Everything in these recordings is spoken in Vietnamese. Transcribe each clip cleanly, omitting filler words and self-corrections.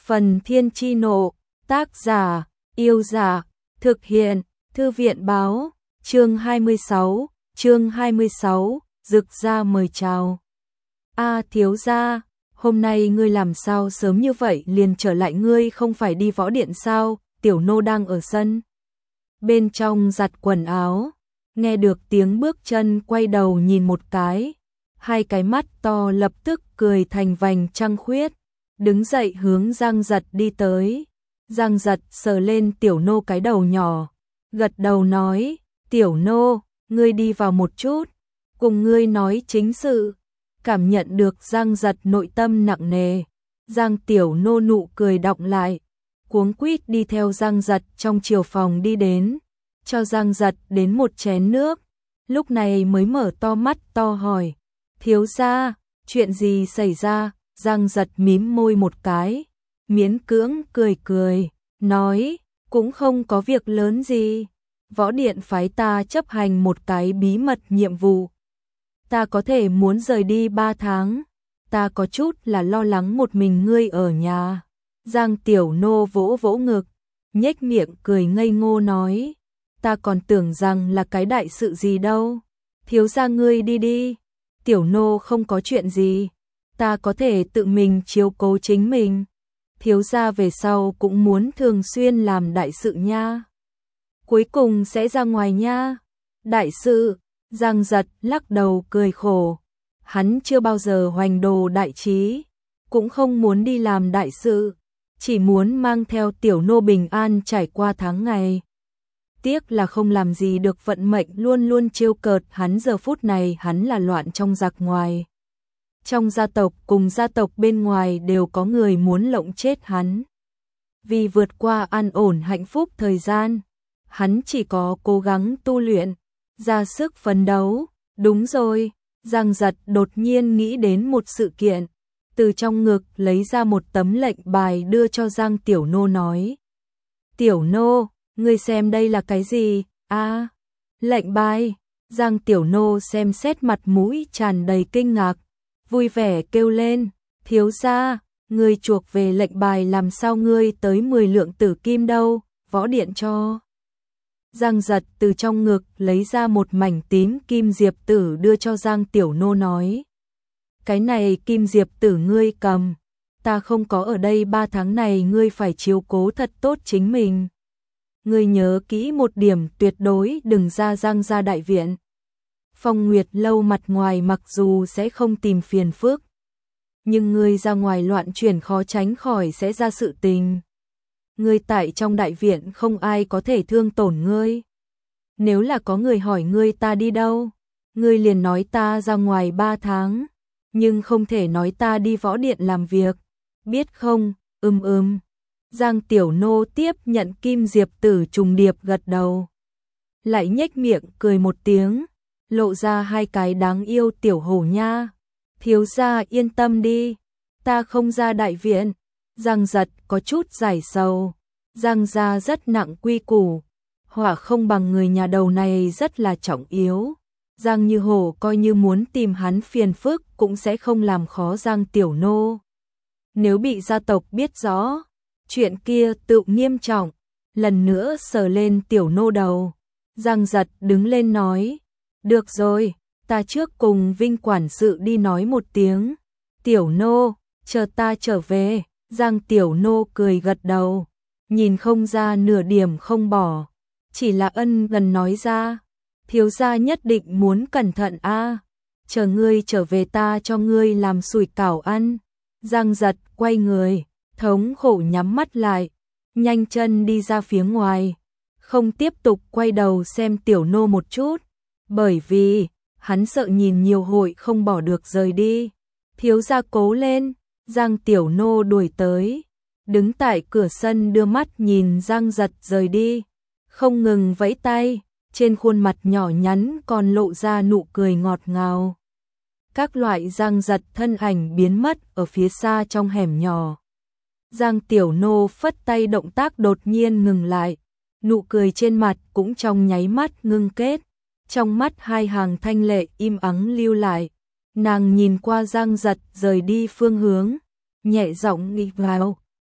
Phần Thiên Chi Nộ, tác giả, Yêu Dạ, thực hiện, Thư viện Báo, chương 26, Dực Gia mời chào. Thiếu gia, hôm nay ngươi làm sao sớm như vậy liền trở lại, ngươi không phải đi võ điện sao? Tiểu nô đang ở sân bên trong giặt quần áo, nghe được tiếng bước chân quay đầu nhìn một cái, hai cái mắt to lập tức cười thành vành trăng khuyết, đứng dậy hướng Giang Giật đi tới. Giang Giật sờ lên tiểu nô cái đầu nhỏ, gật đầu nói, tiểu nô, ngươi đi vào một chút, cùng ngươi nói chính sự. Cảm nhận được Giang Giật nội tâm nặng nề, Giang tiểu nô nụ cười đọng lại, cuống quýt đi theo Giang Giật trong chiều phòng đi đến, cho Giang Giật đến một chén nước, lúc này mới mở to mắt to hỏi, thiếu gia, chuyện gì xảy ra? Giang Giật mím môi một cái, miễn cưỡng cười cười, nói, cũng không có việc lớn gì, võ điện phái ta chấp hành một cái bí mật nhiệm vụ. Ta có thể muốn rời đi 3 tháng, ta có chút là lo lắng một mình ngươi ở nhà. Giang tiểu nô vỗ vỗ ngực, nhếch miệng cười ngây ngô nói, ta còn tưởng rằng là cái đại sự gì đâu, thiếu gia ngươi đi đi, tiểu nô không có chuyện gì, ta có thể tự mình chiếu cố chính mình, thiếu gia về sau cũng muốn thường xuyên làm đại sự nha. Cuối cùng sẽ ra ngoài nha. Đại sự? Giang Giật lắc đầu cười khổ, hắn chưa bao giờ hoành đồ đại trí, cũng không muốn đi làm đại sự, chỉ muốn mang theo tiểu nô bình an trải qua tháng ngày. Tiếc là không làm gì được, vận mệnh luôn luôn trêu cợt hắn, giờ phút này hắn là loạn trong giặc ngoài. Trong gia tộc cùng gia tộc bên ngoài đều có người muốn lộng chết hắn. Vì vượt qua an ổn hạnh phúc thời gian, hắn chỉ có cố gắng tu luyện, ra sức phấn đấu. Đúng rồi, Giang Giật đột nhiên nghĩ đến một sự kiện, từ trong ngực lấy ra một tấm lệnh bài đưa cho Giang tiểu nô nói, tiểu nô, ngươi xem đây là cái gì? Lệnh bài. Giang tiểu nô xem xét, mặt mũi tràn đầy kinh ngạc, vui vẻ kêu lên, thiếu gia, ngươi chuộc về lệnh bài, làm sao ngươi tới 10 lượng tử kim đâu? Võ điện cho. Giang Giật từ trong ngực lấy ra một mảnh tím kim diệp tử đưa cho Giang tiểu nô nói, cái này kim diệp tử ngươi cầm, ta không có ở đây 3 tháng này, ngươi phải chiếu cố thật tốt chính mình. Ngươi nhớ kỹ một điểm, tuyệt đối đừng ra Giang gia đại viện. Phong Nguyệt lâu mặt ngoài mặc dù sẽ không tìm phiền phức, nhưng ngươi ra ngoài loạn chuyển khó tránh khỏi sẽ ra sự tình. Ngươi tại trong đại viện không ai có thể thương tổn ngươi. Nếu là có người hỏi ngươi ta đi đâu, ngươi liền nói ta ra ngoài 3 tháng, nhưng không thể nói ta đi võ điện làm việc, biết không? Giang tiểu nô tiếp nhận kim diệp tử trùng điệp gật đầu, lại nhếch miệng cười một tiếng, lộ ra hai cái đáng yêu tiểu hổ nha. Thiếu gia yên tâm đi, ta không ra đại viện. Giang Giật có chút giải sầu, Giang gia rất nặng quy củ, hỏa không bằng người nhà đầu này rất là trọng yếu. Giang Như Hổ coi như muốn tìm hắn phiền phức cũng sẽ không làm khó Giang tiểu nô. Nếu bị gia tộc biết rõ, chuyện kia tự nghiêm trọng. Lần nữa sờ lên tiểu nô đầu, Giang Giật đứng lên nói, được rồi, ta trước cùng Vinh quản sự đi nói một tiếng, tiểu nô, chờ ta trở về. Giang tiểu nô cười gật đầu, nhìn không ra nửa điểm không bỏ, chỉ là ân gần nói ra, thiếu gia nhất định muốn cẩn thận chờ ngươi trở về ta cho ngươi làm sủi cảo ăn. Giang Giật quay người, thống khổ nhắm mắt lại, nhanh chân đi ra phía ngoài, không tiếp tục quay đầu xem tiểu nô một chút, bởi vì hắn sợ nhìn nhiều hội không bỏ được rời đi. Thiếu gia cố lên. Giang tiểu nô đuổi tới, đứng tại cửa sân đưa mắt nhìn Giang Giật rời đi, không ngừng vẫy tay, trên khuôn mặt nhỏ nhắn còn lộ ra nụ cười ngọt ngào. Các loại Giang Giật thân ảnh biến mất ở phía xa trong hẻm nhỏ. Giang tiểu nô phất tay, động tác đột nhiên ngừng lại, nụ cười trên mặt cũng trong nháy mắt ngưng kết, trong mắt hai hàng thanh lệ im ắng lưu lại. Nàng nhìn qua Giang Giật rời đi phương hướng, nhẹ giọng nghĩ vào,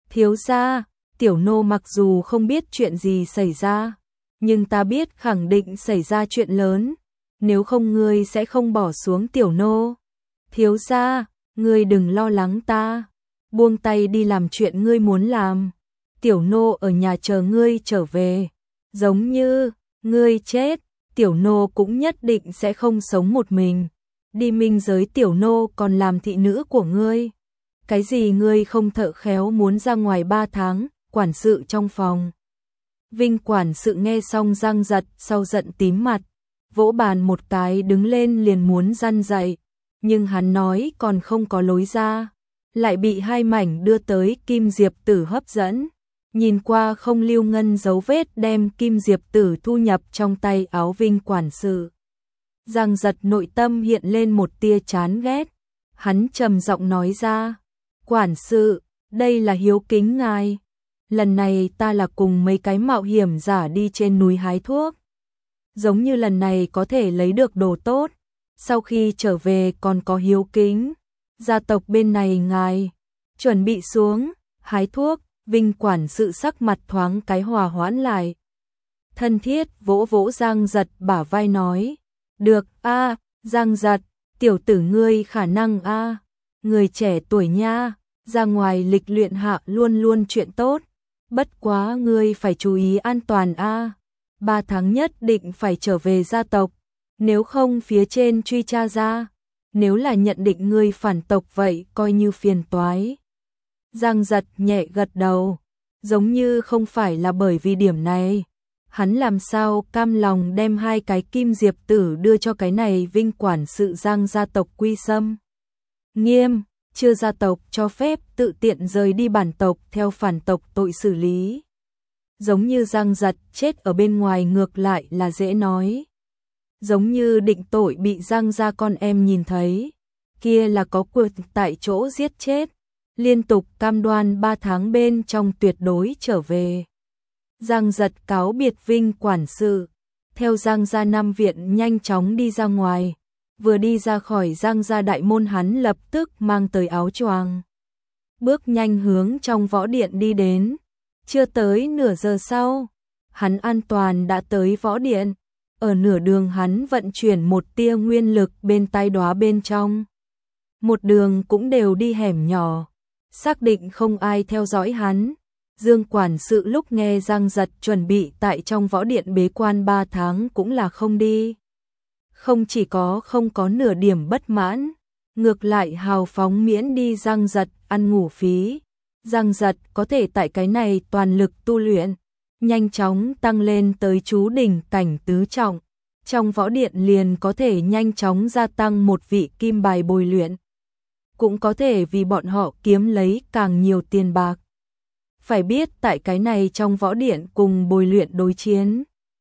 Thiếu gia, tiểu nô mặc dù không biết chuyện gì xảy ra, nhưng ta biết khẳng định xảy ra chuyện lớn, nếu không ngươi sẽ không bỏ xuống tiểu nô. Thiếu gia, ngươi đừng lo lắng ta, buông tay đi làm chuyện ngươi muốn làm. Tiểu nô ở nhà chờ ngươi trở về, giống như ngươi chết, tiểu nô cũng nhất định sẽ không sống một mình. Đi minh giới tiểu nô còn làm thị nữ của ngươi. Cái gì ngươi không thợ khéo muốn ra ngoài 3 tháng, quản sự trong phòng. Vinh quản sự nghe xong răng giật, sau giận tím mặt, vỗ bàn một cái đứng lên liền muốn răn dạy, nhưng hắn nói còn không có lối ra, lại bị hai mảnh đưa tới kim diệp tử hấp dẫn. Nhìn qua không lưu ngân dấu vết đem kim diệp tử thu nhập trong tay áo Vinh quản sự. Giang giật nội tâm hiện lên một tia chán ghét, hắn trầm giọng nói ra, quản sự, đây là hiếu kính ngài. Lần này ta là cùng mấy cái mạo hiểm giả đi trên núi hái thuốc. Giống như lần này có thể lấy được đồ tốt, sau khi trở về còn có hiếu kính. Gia tộc bên này ngài, chuẩn bị xuống, hái thuốc. Vinh quản sự sắc mặt thoáng cái hòa hoãn lại. Thân thiết vỗ vỗ Giang Giật bả vai nói, được a, Giang Giật, tiểu tử ngươi khả năng a, người trẻ tuổi nha, ra ngoài lịch luyện hạ luôn luôn chuyện tốt, bất quá ngươi phải chú ý an toàn a, 3 tháng nhất định phải trở về gia tộc, nếu không phía trên truy tra ra, nếu là nhận định ngươi phản tộc vậy coi như phiền toái. Giang Giật nhẹ gật đầu, giống như không phải là bởi vì điểm này, hắn làm sao cam lòng đem 2 cái kim diệp tử đưa cho cái này Vinh quản sự Giang gia tộc quy xâm. Nghiêm, chưa gia tộc cho phép tự tiện rời đi bản tộc theo phản tộc tội xử lý. Giống như Giang Giật chết ở bên ngoài ngược lại là dễ nói. Giống như định tội bị Giang gia con em nhìn thấy, kia là có quyền tại chỗ giết chết. Liên tục cam đoan 3 tháng bên trong tuyệt đối trở về. Giang Giật cáo biệt Vinh quản sự, theo Giang gia Nam viện nhanh chóng đi ra ngoài, vừa đi ra khỏi Giang gia đại môn hắn lập tức mang tới áo choàng, bước nhanh hướng trong võ điện đi đến. Chưa tới nửa giờ sau, hắn an toàn đã tới võ điện. Ở nửa đường hắn vận chuyển một tia nguyên lực bên tai đóa bên trong. Một đường cũng đều đi hẻm nhỏ, xác định không ai theo dõi hắn. Dương quản sự lúc nghe Giang Giật chuẩn bị tại trong võ điện bế quan 3 tháng cũng là không đi. Không chỉ không có nửa điểm bất mãn, ngược lại hào phóng miễn đi Giang Giật ăn ngủ phí. Giang Giật có thể tại cái này toàn lực tu luyện, nhanh chóng tăng lên tới chú đỉnh cảnh tứ trọng. Trong võ điện liền có thể nhanh chóng gia tăng một vị kim bài bồi luyện. Cũng có thể vì bọn họ kiếm lấy càng nhiều tiền bạc. Phải biết tại cái này trong võ điện cùng bồi luyện đối chiến.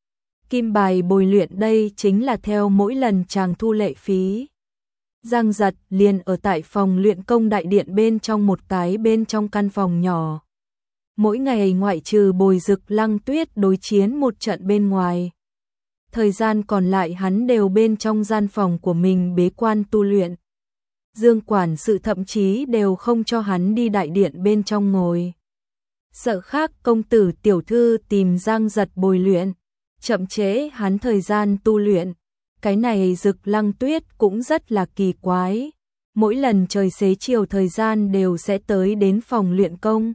Kim bài bồi luyện đây chính là theo mỗi lần chàng thu lệ phí. Giang Giật liền ở tại phòng luyện công đại điện bên trong một cái bên trong căn phòng nhỏ. Mỗi ngày ngoại trừ Bồi Dực Lăng Tuyết đối chiến một trận bên ngoài. Thời gian còn lại hắn đều bên trong gian phòng của mình bế quan tu luyện. Dương quản sự thậm chí đều không cho hắn đi đại điện bên trong ngồi. Sợ khác công tử tiểu thư tìm Giang Giật bồi luyện, chậm trễ hắn thời gian tu luyện. Cái này Dực Lăng Tuyết cũng rất là kỳ quái. Mỗi lần trời xế chiều thời gian đều sẽ tới đến phòng luyện công.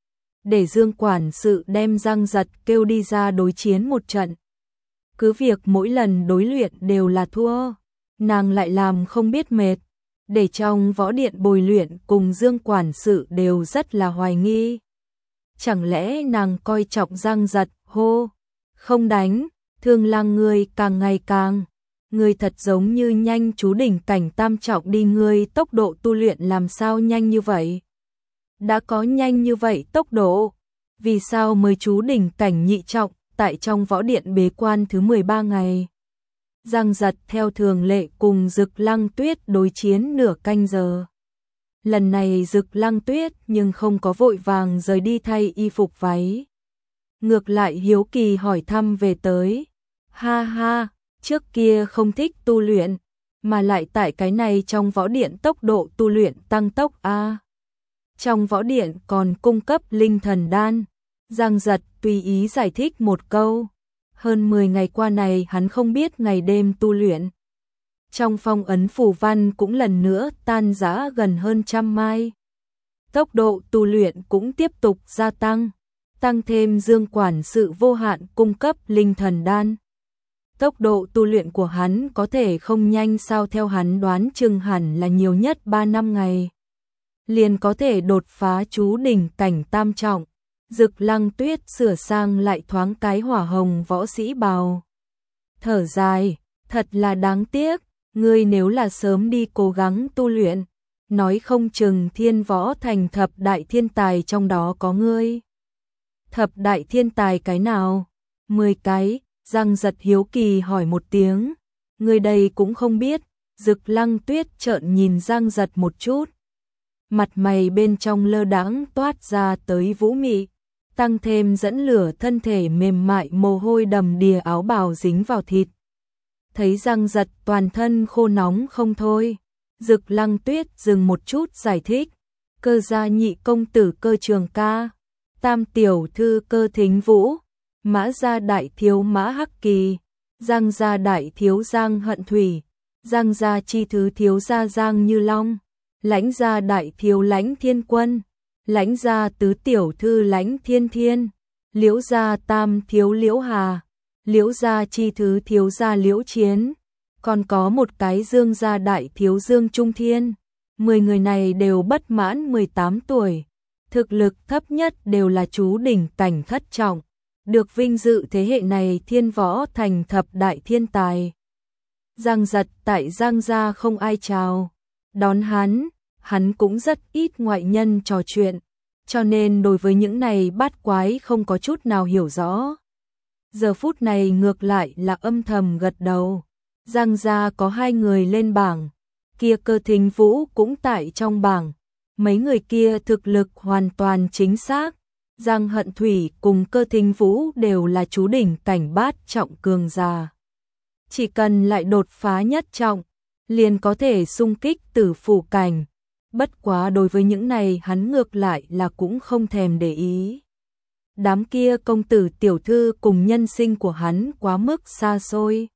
Để Dương quản sự đem Giang Giật kêu đi ra đối chiến một trận. Cứ việc mỗi lần đối luyện đều là thua, nàng lại làm không biết mệt. Để trong võ điện bồi luyện cùng Dương quản sự đều rất là hoài nghi. Chẳng lẽ nàng coi trọng Giang Giật, hô, không đánh, Thương Lang ngươi càng ngày càng, ngươi thật giống như nhanh chú đỉnh cảnh tam trọng đi, ngươi tốc độ tu luyện làm sao nhanh như vậy? Đã có nhanh như vậy tốc độ, vì sao mới chú đỉnh cảnh nhị trọng tại trong võ điện bế quan thứ 13 ngày? Giang Giật theo thường lệ cùng Dực Lăng Tuyết đối chiến nửa canh giờ. Lần này Dực Lăng Tuyết nhưng không có vội vàng rời đi thay y phục váy. Ngược lại hiếu kỳ hỏi thăm về tới. Ha ha, trước kia không thích tu luyện, mà lại tại cái này trong võ điện tốc độ tu luyện tăng tốc a. Trong võ điện còn cung cấp linh thần đan. Giang Giật tùy ý giải thích một câu. Hơn 10 ngày qua này hắn không biết ngày đêm tu luyện. Trong phong ấn phù văn cũng lần nữa tan rã gần hơn 100 mai. Tốc độ tu luyện cũng tiếp tục gia tăng. Tăng thêm Dương quản sự vô hạn cung cấp linh thần đan. Tốc độ tu luyện của hắn có thể không nhanh sao, theo hắn đoán chừng hẳn là nhiều nhất 3 năm ngày. Liền có thể đột phá chú đỉnh cảnh tam trọng. Dực Lăng Tuyết sửa sang lại thoáng cái hỏa hồng võ sĩ bào. Thở dài, thật là đáng tiếc, ngươi nếu là sớm đi cố gắng tu luyện, nói không chừng Thiên Võ Thành thập đại thiên tài trong đó có ngươi. Thập đại thiên tài cái nào? 10 cái, Giang Giật hiếu kỳ hỏi một tiếng. Người đây cũng không biết. Dực Lăng Tuyết trợn nhìn Giang Giật một chút. Mặt mày bên trong lơ đãng toát ra tới vũ mị, tăng thêm dẫn lửa thân thể mềm mại, mồ hôi đầm đìa, áo bào dính vào thịt. Thấy Giang Giật toàn thân khô nóng không thôi, Dực Lăng Tuyết dừng một chút giải thích. Cơ gia nhị công tử Cơ Trường Ca, tam tiểu thư Cơ Thính Vũ, Mã gia đại thiếu Mã Hắc Kỳ, Giang gia đại thiếu Giang Hận Thủy, Giang gia chi thứ thiếu gia Giang Như Long, Lãnh gia đại thiếu Lãnh Thiên Quân, Lãnh gia tứ tiểu thư Lãnh Thiên Thiên, Liễu gia tam thiếu Liễu Hà, Liễu gia chi thứ thiếu gia Liễu Chiến, còn có một cái Dương gia đại thiếu Dương Trung Thiên. 10 người này đều bất mãn 18 tuổi, thực lực thấp nhất đều là chú đỉnh cảnh thất trọng, được vinh dự thế hệ này Thiên Võ Thành thập đại thiên tài. Giang Giật tại Giang gia không ai chào đón hắn cũng rất ít ngoại nhân trò chuyện, cho nên đối với những này bát quái không có chút nào hiểu rõ. Giờ phút này ngược lại là âm thầm gật đầu. Giang gia có 2 người lên bảng, kia Cơ Thính Vũ cũng tại trong bảng. Mấy người kia thực lực hoàn toàn chính xác. Giang Hận Thủy cùng Cơ Thính Vũ đều là chú đỉnh cảnh bát trọng cường giả. Chỉ cần lại đột phá nhất trọng, liền có thể xung kích tử phủ cảnh. Bất quá đối với những này hắn ngược lại là cũng không thèm để ý. Đám kia công tử tiểu thư cùng nhân sinh của hắn quá mức xa xôi.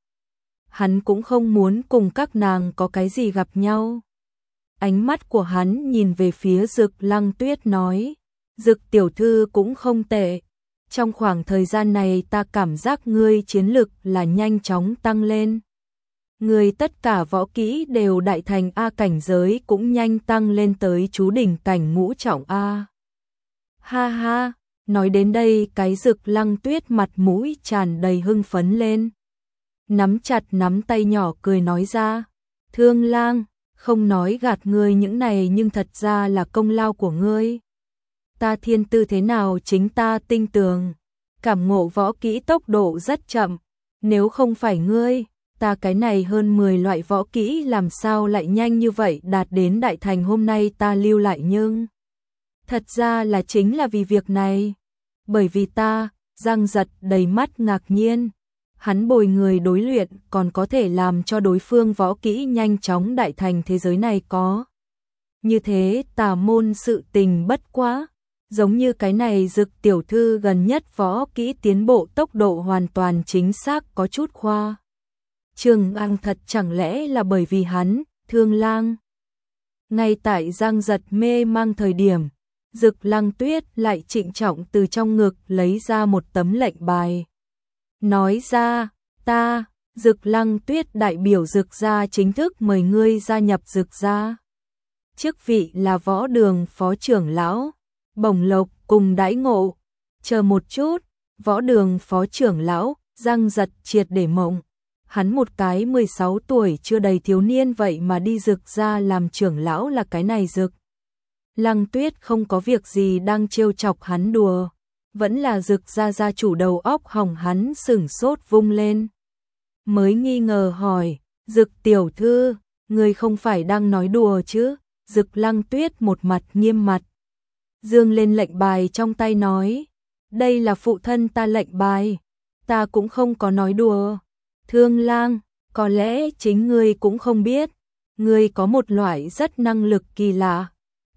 Hắn cũng không muốn cùng các nàng có cái gì gặp nhau. Ánh mắt của hắn nhìn về phía Dực Lăng Tuyết nói, Dực tiểu thư cũng không tệ. Trong khoảng thời gian này ta cảm giác ngươi chiến lực là nhanh chóng tăng lên. Ngươi tất cả võ kỹ đều đại thành A, cảnh giới cũng nhanh tăng lên tới chú đỉnh cảnh ngũ trọng A. Ha ha, nói đến đây cái Dực Lăng Tuyết mặt mũi tràn đầy hưng phấn lên. Nắm chặt nắm tay nhỏ cười nói ra, Thương Lang, không nói gạt ngươi những này nhưng thật ra là công lao của ngươi. Ta thiên tư thế nào chính ta tinh tường, cảm ngộ võ kỹ tốc độ rất chậm, nếu không phải ngươi, ta cái này hơn 10 loại võ kỹ làm sao lại nhanh như vậy đạt đến đại thành, hôm nay ta lưu lại nhưng thật ra là chính là vì việc này, bởi vì ta. Giang Giật đầy mắt ngạc nhiên, hắn bồi người đối luyện còn có thể làm cho đối phương võ kỹ nhanh chóng đại thành, thế giới này có như thế tà môn sự tình bất quá. Giống như cái này Dực tiểu thư gần nhất võ kỹ tiến bộ tốc độ hoàn toàn chính xác có chút khoa trương ăn, thật chẳng lẽ là bởi vì hắn, Thương Lang. Ngay tại Giang Giật mê mang thời điểm, Dực Lăng Tuyết lại trịnh trọng từ trong ngực lấy ra một tấm lệnh bài. Nói ra, ta, Dực Lăng Tuyết đại biểu Dực gia chính thức mời ngươi gia nhập Dực gia. Chức vị là võ đường phó trưởng lão, bổng lộc cùng đãi ngộ. Chờ một chút, võ đường phó trưởng lão, Giang Giật triệt để mộng. Hắn một cái 16 tuổi chưa đầy thiếu niên vậy mà đi Dực gia làm trưởng lão, là cái này Dực Lăng Tuyết không có việc gì đang trêu chọc hắn đùa. Vẫn là Dực gia gia chủ đầu óc hỏng, hắn sửng sốt vung lên. Mới nghi ngờ hỏi, Dực tiểu thư, người không phải đang nói đùa chứ? Dực Lăng Tuyết một mặt nghiêm mặt, dương lên lệnh bài trong tay nói, đây là phụ thân ta lệnh bài, ta cũng không có nói đùa. Thương Lang, có lẽ chính ngươi cũng không biết, ngươi có một loại rất năng lực kỳ lạ,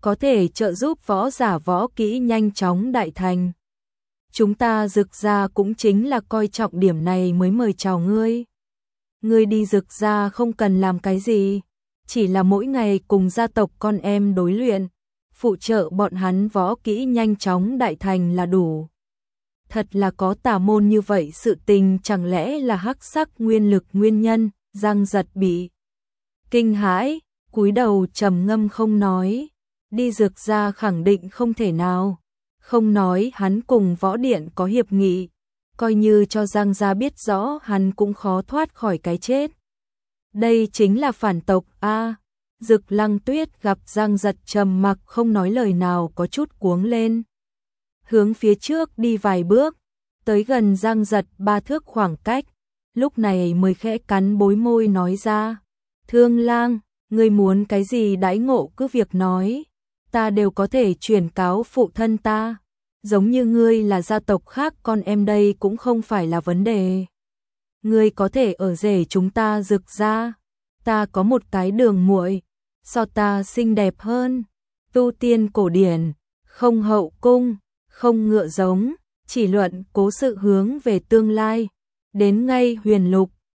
có thể trợ giúp võ giả võ kỹ nhanh chóng đại thành. Chúng ta Dực gia cũng chính là coi trọng điểm này mới mời chào ngươi. Ngươi đi Dực gia không cần làm cái gì, chỉ là mỗi ngày cùng gia tộc con em đối luyện, phụ trợ bọn hắn võ kỹ nhanh chóng đại thành là đủ. Thật là có tà môn như vậy sự tình, chẳng lẽ là hắc sắc nguyên lực nguyên nhân? Giang Giật bị kinh hãi, cúi đầu trầm ngâm không nói. Đi Dực gia khẳng định không thể nào, không nói hắn cùng võ điện có hiệp nghị, coi như cho Giang gia biết rõ hắn cũng khó thoát khỏi cái chết. Đây chính là phản tộc a. Dực Lăng Tuyết gặp Giang Giật trầm mặc không nói lời nào, có chút cuống lên. Hướng phía trước đi vài bước, tới gần Giang Giật 3 thước khoảng cách, lúc này mới khẽ cắn bối môi nói ra: "Thương Lang, ngươi muốn cái gì đãi ngộ cứ việc nói, ta đều có thể chuyển cáo phụ thân ta. Giống như ngươi là gia tộc khác con em đây cũng không phải là vấn đề. Ngươi có thể ở rể chúng ta Dực gia. Ta có một cái đường muội, so ta xinh đẹp hơn, tu tiên cổ điển, không hậu cung, không ngựa giống, chỉ luận cố sự hướng về tương lai, đến ngay huyền lục,